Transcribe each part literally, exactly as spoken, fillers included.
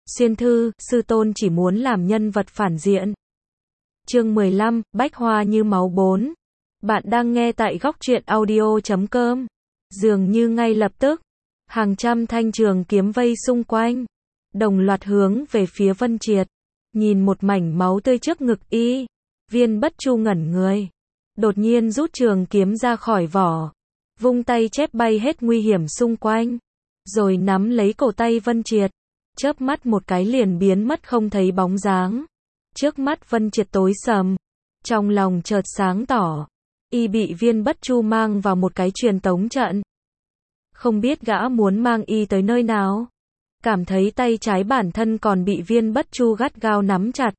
Xuyên thư, sư tôn chỉ muốn làm nhân vật phản diện. Chương mười lăm, Bách Hoa như máu bốn. Bạn đang nghe tại góc truyện audio chấm com. Dường như ngay lập tức, hàng trăm thanh trường kiếm vây xung quanh, đồng loạt hướng về phía Vân Triệt. Nhìn một mảnh máu tươi trước ngực y, Viên Bất Chu ngẩn người, đột nhiên rút trường kiếm ra khỏi vỏ, vung tay chép bay hết nguy hiểm xung quanh, rồi nắm lấy cổ tay Vân Triệt, chớp mắt một cái liền biến mất không thấy bóng dáng. Trước mắt Vân Triệt tối sầm, trong lòng chợt sáng tỏ, y bị Viên Bất Chu mang vào một cái truyền tống trận. Không biết gã muốn mang y tới nơi nào. Cảm thấy tay trái bản thân còn bị Viên Bất Chu gắt gao nắm chặt.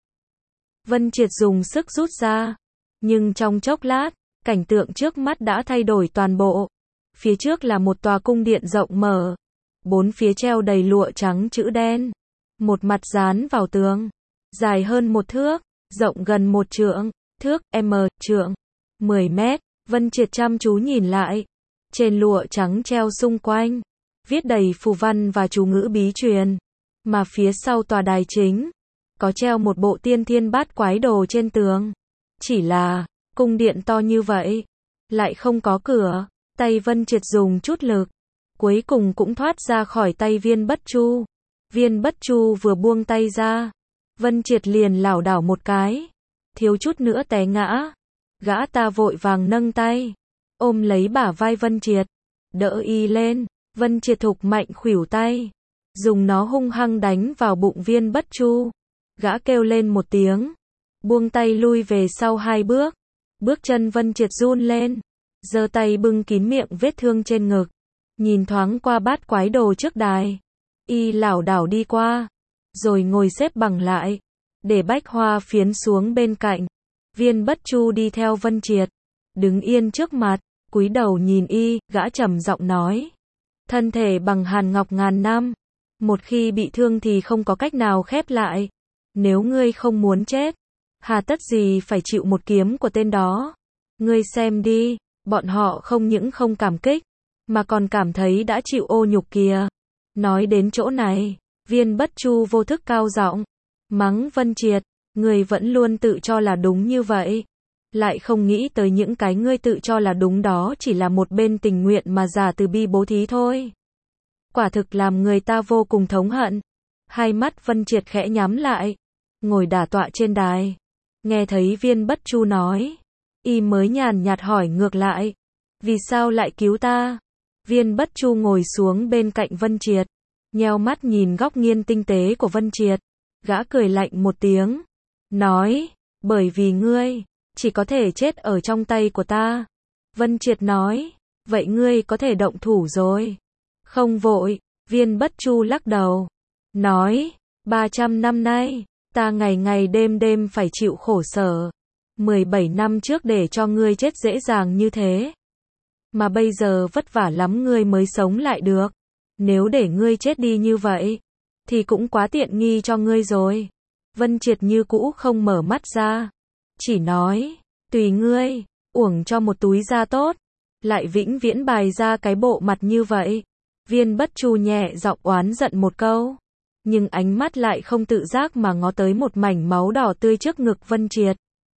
Vân Triệt dùng sức rút ra, nhưng trong chốc lát, cảnh tượng trước mắt đã thay đổi toàn bộ. Phía trước là một tòa cung điện rộng mở, bốn phía treo đầy lụa trắng chữ đen, một mặt dán vào tường, dài hơn một thước, rộng gần một trượng, thước, m, trượng, mười mét. Vân Triệt chăm chú nhìn lại, trên lụa trắng treo xung quanh, viết đầy phù văn và chú ngữ bí truyền, mà phía sau tòa đài chính, có treo một bộ tiên thiên bát quái đồ trên tường. Chỉ là, cung điện to như vậy, lại không có cửa. Tay Vân Triệt dùng chút lực, cuối cùng cũng thoát ra khỏi tay Viên Bất Chu. Viên Bất Chu vừa buông tay ra, Vân Triệt liền lảo đảo một cái, thiếu chút nữa té ngã. Gã ta vội vàng nâng tay, ôm lấy bả vai Vân Triệt, đỡ y lên. Vân Triệt thục mạnh khuỷu tay, dùng nó hung hăng đánh vào bụng Viên Bất Chu. Gã kêu lên một tiếng, buông tay lui về sau hai bước. Bước chân Vân Triệt run lên, giơ tay bưng kín miệng vết thương trên ngực, nhìn thoáng qua bát quái đồ trước đài. Y lảo đảo đi qua, rồi ngồi xếp bằng lại, để bách hoa phiến xuống bên cạnh. Viên Bất Chu đi theo Vân Triệt, đứng yên trước mặt, cúi đầu nhìn y, gã trầm giọng nói: thân thể bằng hàn ngọc ngàn năm, một khi bị thương thì không có cách nào khép lại. Nếu ngươi không muốn chết, hà tất gì phải chịu một kiếm của tên đó. Ngươi xem đi, bọn họ không những không cảm kích, mà còn cảm thấy đã chịu ô nhục kìa. Nói đến chỗ này, Viên Bất Chu vô thức cao giọng mắng Vân Triệt: ngươi vẫn luôn tự cho là đúng như vậy, lại không nghĩ tới những cái ngươi tự cho là đúng đó chỉ là một bên tình nguyện mà giả từ bi bố thí thôi. Quả thực làm người ta vô cùng thống hận. Hai mắt Vân Triệt khẽ nhắm lại, ngồi đả tọa trên đài. Nghe thấy Viên Bất Chu nói, y mới nhàn nhạt hỏi ngược lại: vì sao lại cứu ta? Viên Bất Chu ngồi xuống bên cạnh Vân Triệt, nheo mắt nhìn góc nghiêng tinh tế của Vân Triệt. Gã cười lạnh một tiếng, nói: bởi vì ngươi chỉ có thể chết ở trong tay của ta. Vân Triệt nói: vậy ngươi có thể động thủ rồi. Không vội. Viên Bất Chu lắc đầu, nói: ba trăm năm nay, ta ngày ngày đêm đêm phải chịu khổ sở. mười bảy năm trước để cho ngươi chết dễ dàng như thế, mà bây giờ vất vả lắm ngươi mới sống lại được. Nếu để ngươi chết đi như vậy, thì cũng quá tiện nghi cho ngươi rồi. Vân Triệt như cũ không mở mắt ra, chỉ nói: tùy ngươi, uổng cho một túi da tốt, lại vĩnh viễn bày ra cái bộ mặt như vậy. Viên Bất Chu nhẹ giọng oán giận một câu, nhưng ánh mắt lại không tự giác mà ngó tới một mảnh máu đỏ tươi trước ngực Vân Triệt.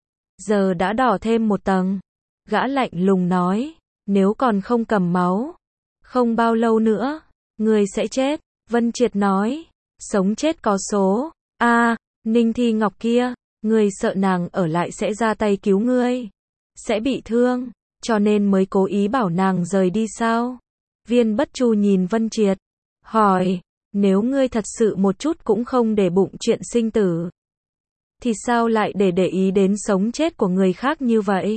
Giờ đã đỏ thêm một tầng. Gã lạnh lùng nói: nếu còn không cầm máu, không bao lâu nữa, ngươi sẽ chết. Vân Triệt nói: sống chết có số. A, à, Ninh Thi Ngọc kia, ngươi sợ nàng ở lại sẽ ra tay cứu ngươi, sẽ bị thương, cho nên mới cố ý bảo nàng rời đi sao? Viên Bất Chu nhìn Vân Triệt, hỏi: nếu ngươi thật sự một chút cũng không để bụng chuyện sinh tử, thì sao lại để để ý đến sống chết của người khác như vậy?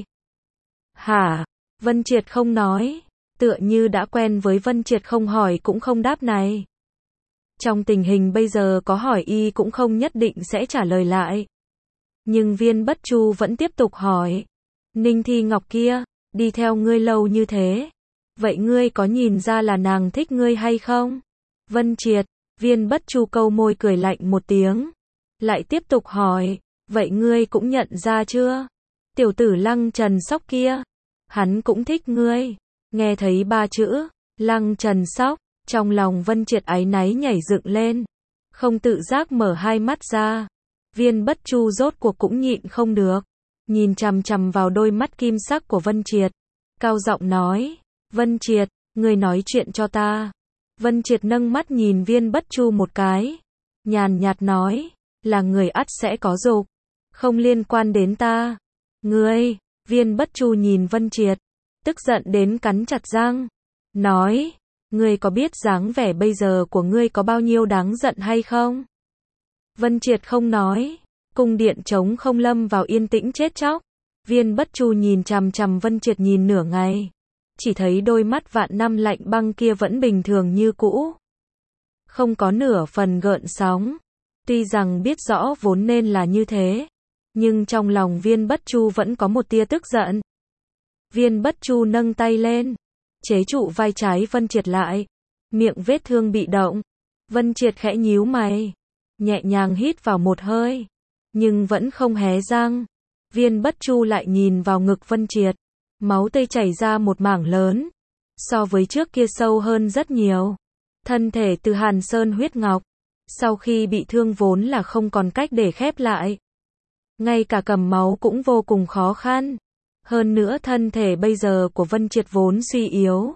Hả? Vân Triệt không nói, tựa như đã quen với Vân Triệt không hỏi cũng không đáp này. Trong tình hình bây giờ có hỏi y cũng không nhất định sẽ trả lời lại. Nhưng Viên Bất Chu vẫn tiếp tục hỏi: Ninh Thi Ngọc kia, đi theo ngươi lâu như thế, vậy ngươi có nhìn ra là nàng thích ngươi hay không? Vân Triệt. Viên Bất Chu câu môi cười lạnh một tiếng, lại tiếp tục hỏi: vậy ngươi cũng nhận ra chưa? Tiểu tử Lăng Trần Sóc kia, hắn cũng thích ngươi. Nghe thấy ba chữ Lăng Trần Sóc, trong lòng Vân Triệt áy náy nhảy dựng lên. không tự giác mở hai mắt ra. Viên Bất Chu rốt cuộc cũng nhịn không được, nhìn chằm chằm vào đôi mắt kim sắc của Vân Triệt, cao giọng nói, Vân Triệt, ngươi nói chuyện cho ta. Vân Triệt nâng mắt nhìn Viên Bất Chu một cái, nhàn nhạt nói, là người ắt sẽ có dục, không liên quan đến ta. Ngươi, Viên Bất Chu nhìn Vân Triệt, tức giận đến cắn chặt răng, nói, ngươi có biết dáng vẻ bây giờ của ngươi có bao nhiêu đáng giận hay không? Vân Triệt không nói, cung điện trống không lâm vào yên tĩnh chết chóc. Viên Bất Chu nhìn chằm chằm Vân Triệt nhìn nửa ngày, chỉ thấy đôi mắt vạn năm lạnh băng kia vẫn bình thường như cũ, không có nửa phần gợn sóng. Tuy rằng biết rõ vốn nên là như thế, nhưng trong lòng Viên Bất Chu vẫn có một tia tức giận. Viên Bất Chu nâng tay lên, chế trụ vai trái Vân Triệt lại, miệng vết thương bị động. Vân Triệt khẽ nhíu mày, nhẹ nhàng hít vào một hơi, nhưng vẫn không hé răng. Viên Bất Chu lại nhìn vào ngực Vân Triệt, máu tươi chảy ra một mảng lớn, so với trước kia sâu hơn rất nhiều. Thân thể từ Hàn Sơn huyết ngọc, sau khi bị thương vốn là không còn cách để khép lại, ngay cả cầm máu cũng vô cùng khó khăn. Hơn nữa thân thể bây giờ của Vân Triệt vốn suy yếu,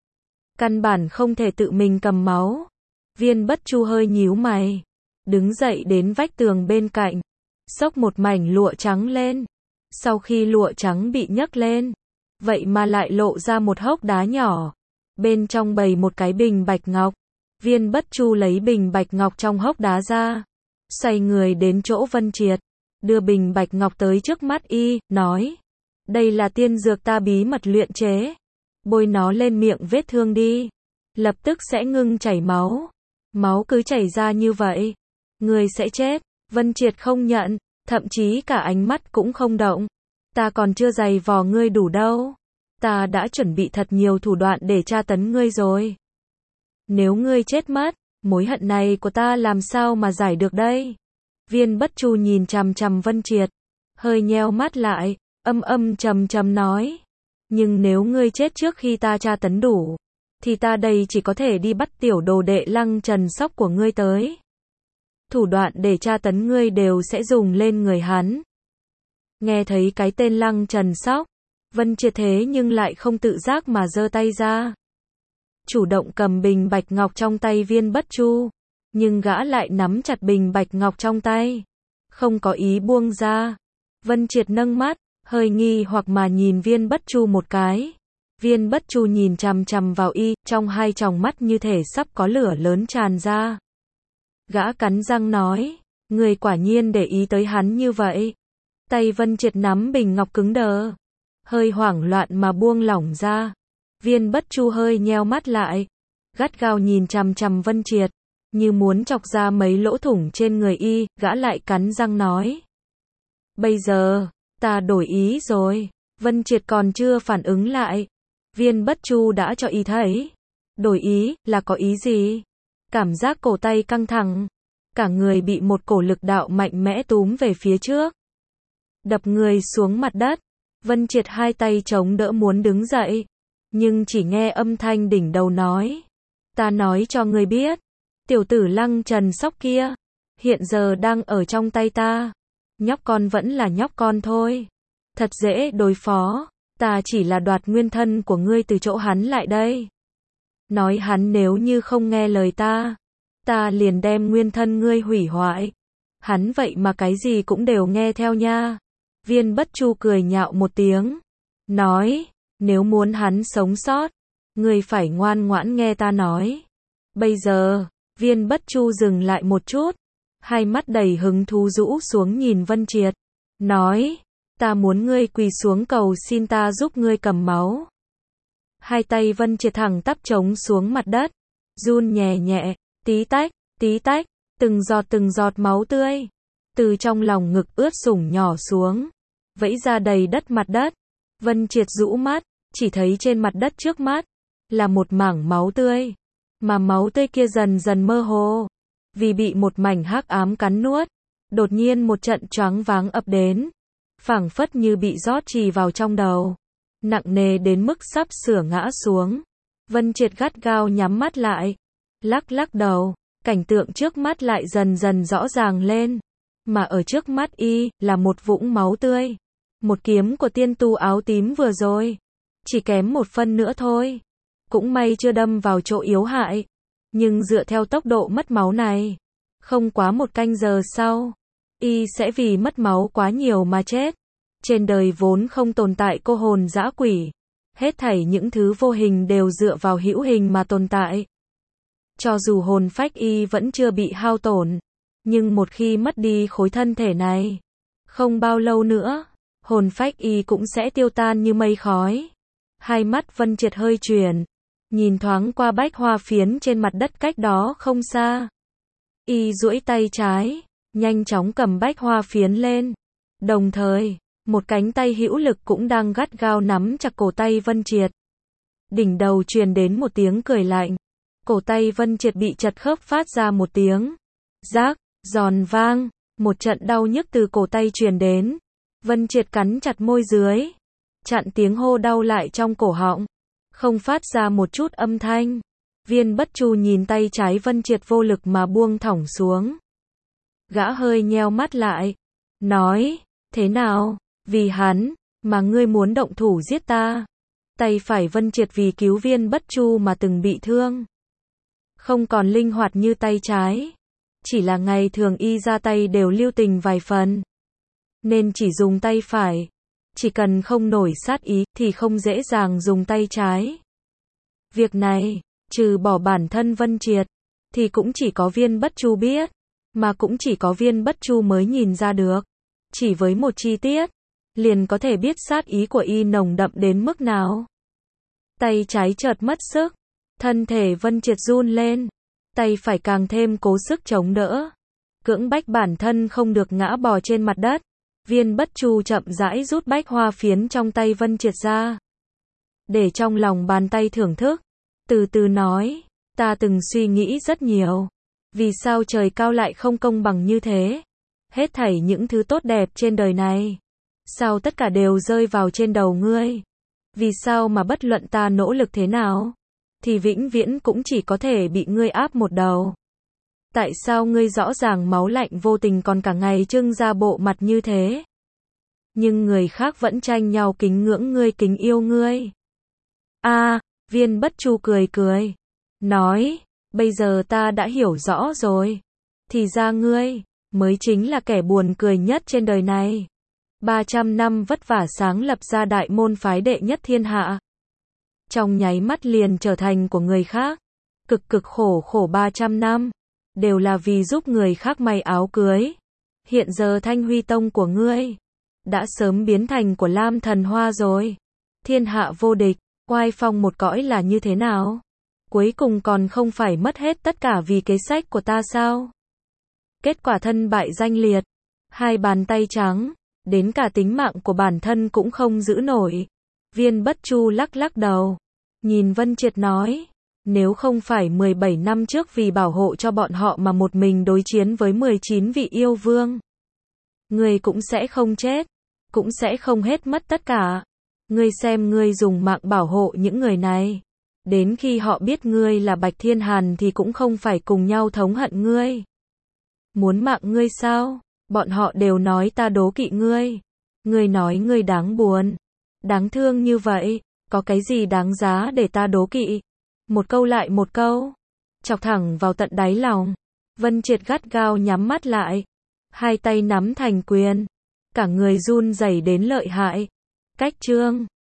căn bản không thể tự mình cầm máu. Viên Bất Chu hơi nhíu mày, đứng dậy đến vách tường bên cạnh, xốc một mảnh lụa trắng lên. Sau khi lụa trắng bị nhấc lên, vậy mà lại lộ ra một hốc đá nhỏ, bên trong bày một cái bình bạch ngọc. Viên Bất Chu lấy bình bạch ngọc trong hốc đá ra, xoay người đến chỗ Vân Triệt, đưa bình bạch ngọc tới trước mắt y, nói, đây là tiên dược ta bí mật luyện chế, bôi nó lên miệng vết thương đi, lập tức sẽ ngưng chảy máu. Máu cứ chảy ra như vậy, người sẽ chết. Vân Triệt không nhận, thậm chí cả ánh mắt cũng không động. Ta còn chưa giày vò ngươi đủ đâu, ta đã chuẩn bị thật nhiều thủ đoạn để tra tấn ngươi rồi. Nếu ngươi chết mất, mối hận này của ta làm sao mà giải được đây? Viên Bất Chu nhìn chằm chằm Vân Triệt, hơi nheo mắt lại, âm âm trầm trầm nói, nhưng nếu ngươi chết trước khi ta tra tấn đủ, thì ta đây chỉ có thể đi bắt tiểu đồ đệ Lăng Trần Sóc của ngươi tới. Thủ đoạn để tra tấn ngươi đều sẽ dùng lên người hắn. Nghe thấy cái tên Lăng Trần Sóc, Vân Triệt thế nhưng lại không tự giác mà giơ tay ra, chủ động cầm bình bạch ngọc trong tay Viên Bất Chu, nhưng gã lại nắm chặt bình bạch ngọc trong tay, không có ý buông ra. Vân Triệt nâng mắt, hơi nghi hoặc mà nhìn Viên Bất Chu một cái. Viên Bất Chu nhìn chằm chằm vào y, trong hai tròng mắt như thể sắp có lửa lớn tràn ra. Gã cắn răng nói, người quả nhiên để ý tới hắn như vậy. Tay Vân Triệt nắm bình ngọc cứng đờ, hơi hoảng loạn mà buông lỏng ra. Viên Bất Chu hơi nheo mắt lại, gắt gao nhìn chằm chằm Vân Triệt, như muốn chọc ra mấy lỗ thủng trên người y. Gã lại cắn răng nói, bây giờ, ta đổi ý rồi. Vân Triệt còn chưa phản ứng lại, Viên Bất Chu đã cho y thấy. Đổi ý, là có ý gì? Cảm giác cổ tay căng thẳng, cả người bị một cổ lực đạo mạnh mẽ túm về phía trước, đập người xuống mặt đất. Vân Triệt hai tay chống đỡ muốn đứng dậy, nhưng chỉ nghe âm thanh đỉnh đầu nói, ta nói cho ngươi biết, tiểu tử Lăng Trần Sóc kia, hiện giờ đang ở trong tay ta. Nhóc con vẫn là nhóc con thôi, thật dễ đối phó, ta chỉ là đoạt nguyên thân của ngươi từ chỗ hắn lại đây. Nói hắn nếu như không nghe lời ta, ta liền đem nguyên thân ngươi hủy hoại. Hắn vậy mà cái gì cũng đều nghe theo nha. Viên Bất Chu cười nhạo một tiếng, nói, nếu muốn hắn sống sót, ngươi phải ngoan ngoãn nghe ta nói. Bây giờ, Viên Bất Chu dừng lại một chút, hai mắt đầy hứng thú rũ xuống nhìn Vân Triệt, nói, ta muốn ngươi quỳ xuống cầu xin ta giúp ngươi cầm máu. Hai tay Vân Triệt thẳng tắp trống xuống mặt đất, run nhẹ nhẹ, tí tách, tí tách, từng giọt từng giọt máu tươi, từ trong lòng ngực ướt sũng nhỏ xuống, vẫy ra đầy đất mặt đất. Vân Triệt rũ mắt, chỉ thấy trên mặt đất trước mắt, là một mảng máu tươi, mà máu tươi kia dần dần mơ hồ, vì bị một mảnh hắc ám cắn nuốt. Đột nhiên một trận choáng váng ập đến, phảng phất như bị rót trì vào trong đầu, nặng nề đến mức sắp sửa ngã xuống. Vân Triệt gắt gao nhắm mắt lại, lắc lắc đầu, cảnh tượng trước mắt lại dần dần rõ ràng lên. Mà ở trước mắt y, là một vũng máu tươi. Một kiếm của tiên tu áo tím vừa rồi. Chỉ kém một phân nữa thôi. Cũng may chưa đâm vào chỗ yếu hại. Nhưng dựa theo tốc độ mất máu này, không quá một canh giờ sau, y sẽ vì mất máu quá nhiều mà chết. Trên đời vốn không tồn tại cô hồn dã quỷ. Hết thảy những thứ vô hình đều dựa vào hữu hình mà tồn tại. Cho dù hồn phách y vẫn chưa bị hao tổn, nhưng một khi mất đi khối thân thể này, không bao lâu nữa, hồn phách y cũng sẽ tiêu tan như mây khói. Hai mắt Vân Triệt hơi chuyển, nhìn thoáng qua bách hoa phiến trên mặt đất cách đó không xa. Y duỗi tay trái, nhanh chóng cầm bách hoa phiến lên. Đồng thời, một cánh tay hữu lực cũng đang gắt gao nắm chặt cổ tay Vân Triệt. Đỉnh đầu truyền đến một tiếng cười lạnh. Cổ tay Vân Triệt bị chật khớp phát ra một tiếng rác, giòn vang, một trận đau nhức từ cổ tay truyền đến. Vân Triệt cắn chặt môi dưới, chặn tiếng hô đau lại trong cổ họng, không phát ra một chút âm thanh. Viên Bất Chu nhìn tay trái Vân Triệt vô lực mà buông thõng xuống. Gã hơi nheo mắt lại, nói, thế nào, vì hắn, mà ngươi muốn động thủ giết ta? Tay phải Vân Triệt vì cứu Viên Bất Chu mà từng bị thương. Không còn linh hoạt như tay trái. Chỉ là ngày thường y ra tay đều lưu tình vài phần. Nên chỉ dùng tay phải. Chỉ cần không nổi sát ý thì không dễ dàng dùng tay trái. Việc này, trừ bỏ bản thân Vân Triệt, thì cũng chỉ có Viên Bất Chu biết. Mà cũng chỉ có Viên Bất Chu mới nhìn ra được. Chỉ với một chi tiết, liền có thể biết sát ý của y nồng đậm đến mức nào. Tay trái chợt mất sức. Thân thể Vân Triệt run lên. Tay phải càng thêm cố sức chống đỡ. Cưỡng bách bản thân không được ngã bò trên mặt đất. Viên Bất Chu chậm rãi rút bách hoa phiến trong tay Vân Triệt ra. Để trong lòng bàn tay thưởng thức. Từ từ nói, ta từng suy nghĩ rất nhiều. Vì sao trời cao lại không công bằng như thế? Hết thảy những thứ tốt đẹp trên đời này, sao tất cả đều rơi vào trên đầu ngươi? Vì sao mà bất luận ta nỗ lực thế nào, thì vĩnh viễn cũng chỉ có thể bị ngươi áp một đầu? Tại sao ngươi rõ ràng máu lạnh vô tình còn cả ngày trưng ra bộ mặt như thế? Nhưng người khác vẫn tranh nhau kính ngưỡng ngươi, kính yêu ngươi. A, à, Viên Bất Chu cười cười, nói, bây giờ ta đã hiểu rõ rồi. Thì ra ngươi mới chính là kẻ buồn cười nhất trên đời này. ba trăm năm vất vả sáng lập ra đại môn phái đệ nhất thiên hạ. Trong nháy mắt liền trở thành của người khác. Cực cực khổ khổ ba trăm năm, đều là vì giúp người khác may áo cưới. Hiện giờ Thanh Huy Tông của ngươi đã sớm biến thành của Lam Thần Hoa rồi. Thiên hạ vô địch, oai phong một cõi là như thế nào? Cuối cùng còn không phải mất hết tất cả vì kế sách của ta sao? Kết quả thân bại danh liệt, hai bàn tay trắng, đến cả tính mạng của bản thân cũng không giữ nổi. Viên Bất Chu lắc lắc đầu, nhìn Vân Triệt nói, nếu không phải mười bảy năm trước vì bảo hộ cho bọn họ mà một mình đối chiến với mười chín vị yêu vương, ngươi cũng sẽ không chết, cũng sẽ không hết mất tất cả. Ngươi xem ngươi dùng mạng bảo hộ những người này, đến khi họ biết ngươi là Bạch Thiên Hàn thì cũng không phải cùng nhau thống hận ngươi. Muốn mạng ngươi sao? Bọn họ đều nói ta đố kỵ ngươi. Ngươi nói ngươi đáng buồn, đáng thương như vậy, có cái gì đáng giá để ta đố kỵ? Một câu lại một câu, chọc thẳng vào tận đáy lòng. Vân Triệt gắt gao nhắm mắt lại, hai tay nắm thành quyền, cả người run rẩy đến lợi hại. Cách chương